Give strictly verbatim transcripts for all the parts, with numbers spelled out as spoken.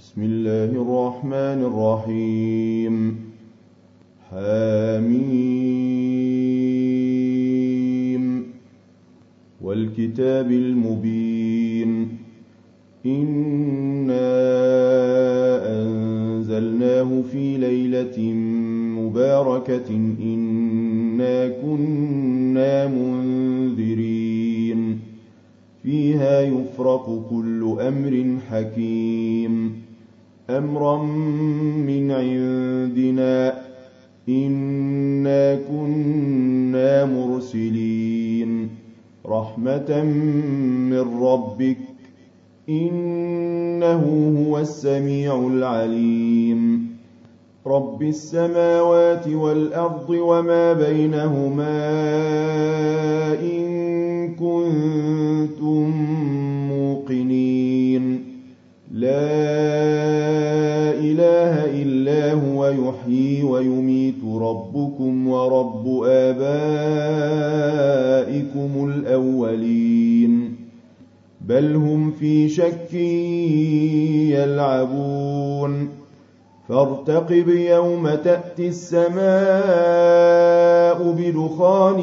بسم الله الرحمن الرحيم. حميم والكتاب المبين. إنا أنزلناه في ليلة مباركة إنا كنا منذرين فيها يفرق كل أمر حكيم أمرا من عندنا إنا كنا مرسلين رحمة من ربك إنه هو السميع العليم. رب السماوات والأرض وما بينهما إن كنتم موقنين. لا إله إلا هو يحيي ويميت ربكم ورب آبائكم الأولين بل هم في شك يلعبون. فارتقب يوم تأتي السماء بدخان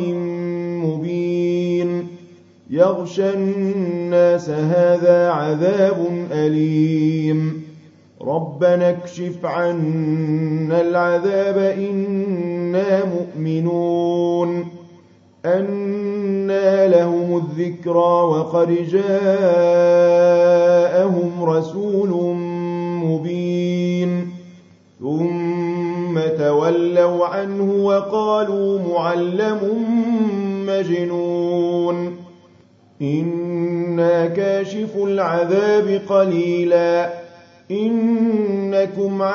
مبين يغشى الناس هذا عذاب أليم. ربنا اكشف عنا العذاب إنا مؤمنون. أنى لهم الذكرى وقد جاءهم رسول مبين ثم تولوا عنه وقالوا معلم مجنون. إنا كاشف العذاب قليلا إنكم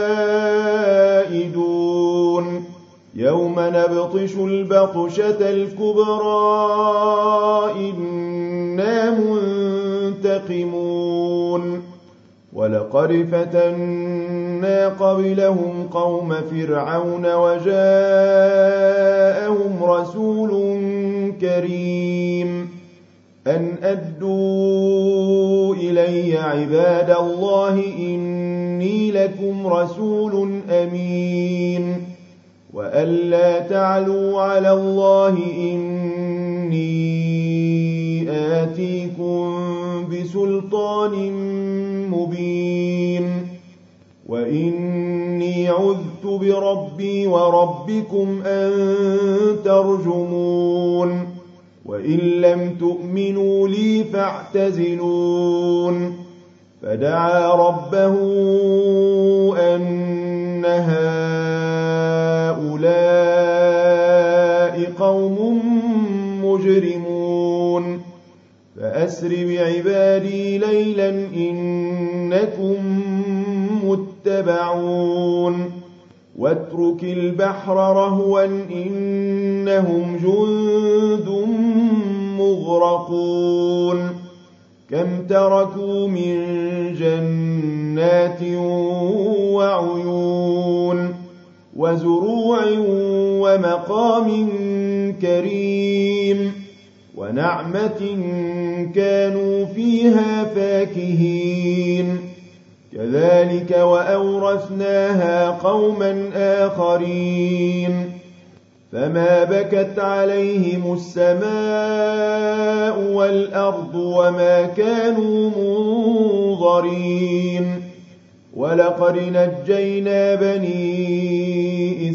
عائدون. يوم نبطش البطشة الكبرى إنا منتقمون. ولقد فتنا قبلهم قوم فرعون وجاءهم رسول كريم أن أدوا إلي عباد الله إني لكم رسول أمين وأن لا تعلوا على الله إني آتيكم بسلطان مبين. وإني عذت بربي وربكم أن ترجمون. وإن لم تؤمنوا لي فاعتزلون. فدعا ربه أن هؤلاء قوم مجرمون فأسر بعبادي ليلا إنكم متبعون. واترك البحر رهوا إنهم جند مغرقون. كم تركوا من جنات وعيون وزروع ومقام كريم ونعمة كانوا فيها فاكهين. كذلك وأورثناها قوما آخرين. فما بكت عليهم السماء والأرض وما كانوا منظرين. ولقد نجينا بني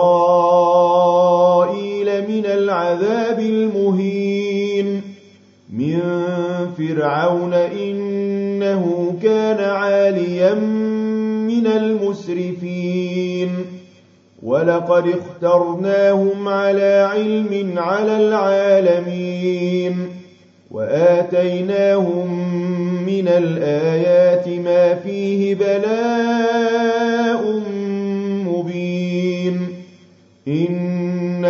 إسرائيل من العذاب المهين من فرعون إنه كان عاليا من المسرفين. ولقد اخترناهم على علم على العالمين وآتيناهم من الآيات ما فيه بلاء مبين. إن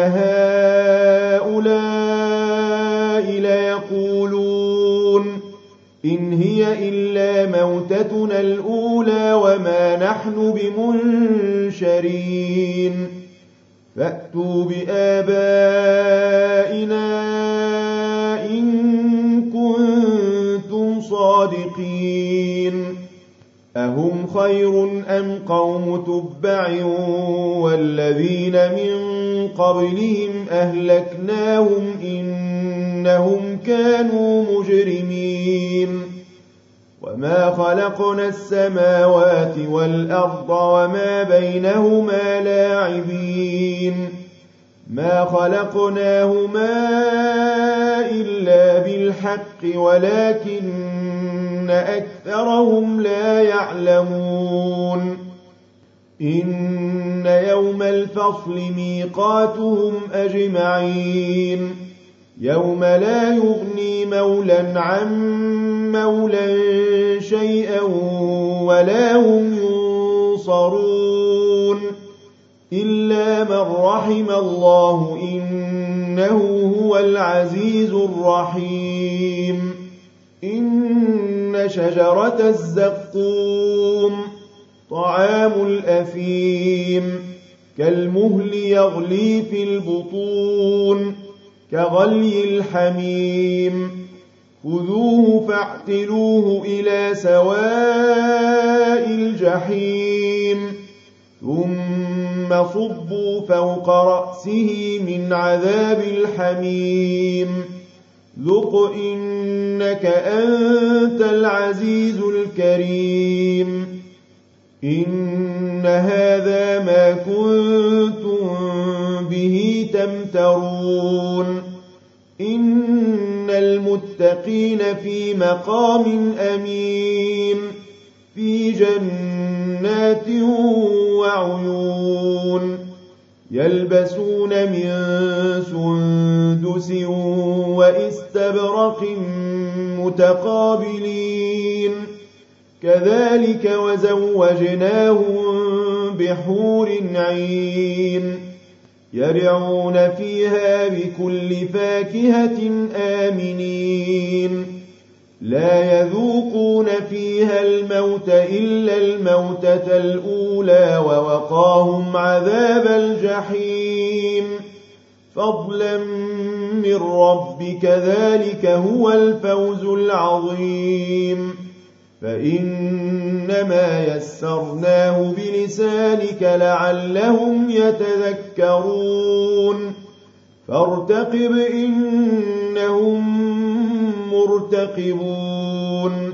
هؤلاء ليقولون إن هي إلا موتتنا الأولى وما نحن بمنشرين. فأتوا بآبائنا إن كنتم صادقين. أهم خير أم قوم تبع والذين من قبلهم أهلكناهم إنهم كانوا مجرمين وما خلقنا السماوات والأرض وما بينهما لاعبين ما خلقناهما إلا بالحق ولكن أكثرهم لا يعلمون إن يوم الفصل ميقاتهم أجمعين يوم لا يغني مولى عن مولى شيئا ولا هم ينصرون إلا من رحم الله إنه هو العزيز الرحيم إن شجرة الزقوم طعام الأثيم كالمهل يغلي في البطون كغلي الحميم خذوه فاعتلوه إلى سواء الجحيم ثم صبوا فوق رأسه من عذاب الحميم ذق إنك أنت العزيز الكريم إن هذا ما كنتم به تمترون إن المتقين في مقام أمين في جنات وعيون يلبسون من سندس وإستبرق متقابلين كذلك وزوجناهم بحور عين يرعون فيها بكل فاكهة آمنين لا يذوقون فيها الموت إلا الموتة الأولى ووقاهم عذاب الجحيم فضلا من ربك ذلك هو الفوز العظيم فإنما يسرناه بلسانك لعلهم يتذكرون فارتقب إنهم مرتقبون